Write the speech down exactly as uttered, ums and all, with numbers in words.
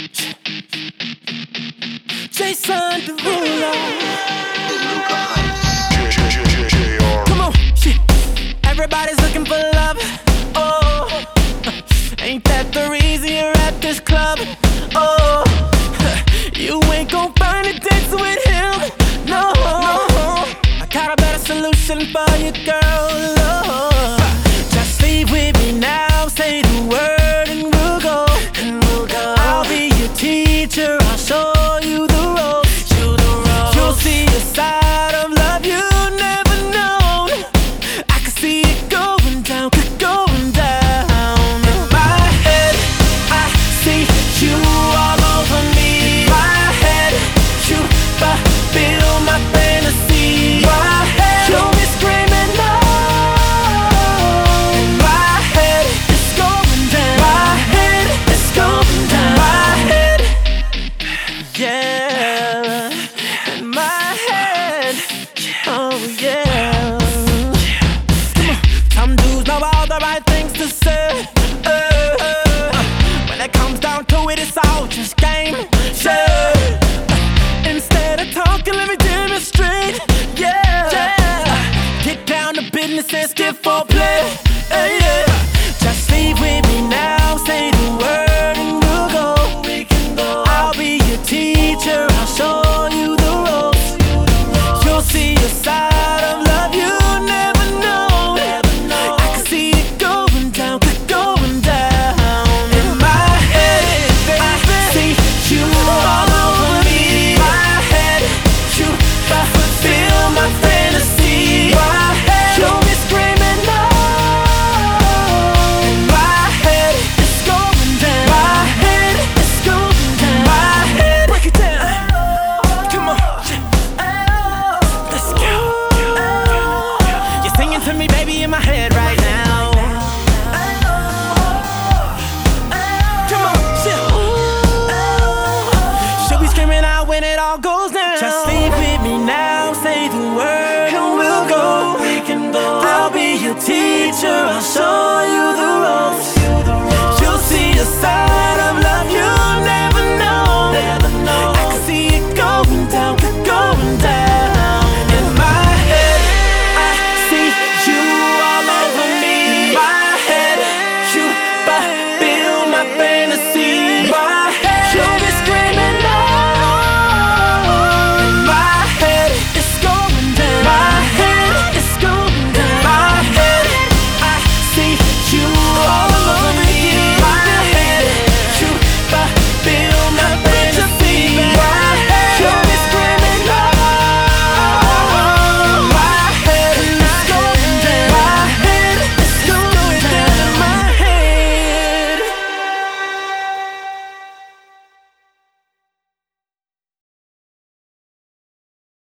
Jason Derulo. Come on, shit. Everybody's looking for love. Oh, ain't that the reason you're at this club? Oh, you ain't gon' find a dance with him. No, I got a better solution for you, girl. Oh, just leave with me now. Say the word and we'll go. And we'll go. I'll be your teacher. I'll show you the ropes. You the ropes. You'll see a side of love you never known. I can see it going down, going down. In my head, I see you all over me. My head, you fulfill my fantasy. My head, you be screaming no. In my head, it's going down. My head, it's going down. My head, yeah. In my head, oh yeah. Some dudes know all the right things to say. Uh, when it comes down to it, it's all just game. Yeah. Instead of talking, let me demonstrate. Yeah. yeah. Get down to business and skip for play. Uh, yeah. Just leave with me now. Say the word and we'll go. We can go. I'll be your teacher. I'll show you the ropes. You'll see a side of love you never know. I can see it going down, going down. In my head, I see you all over me. My head, you fulfill my fantasy. My head, you'll be screaming no. In my head, it's going down. My head, it's going down. My head, break it down. Come on, let's go. You're singing to me, baby, in my head right now. Come on, chill. She'll be screaming out when it all goes down. Just leave with me now, say the word and we'll go. We can go. I'll be your teacher, I'll show you the ropes.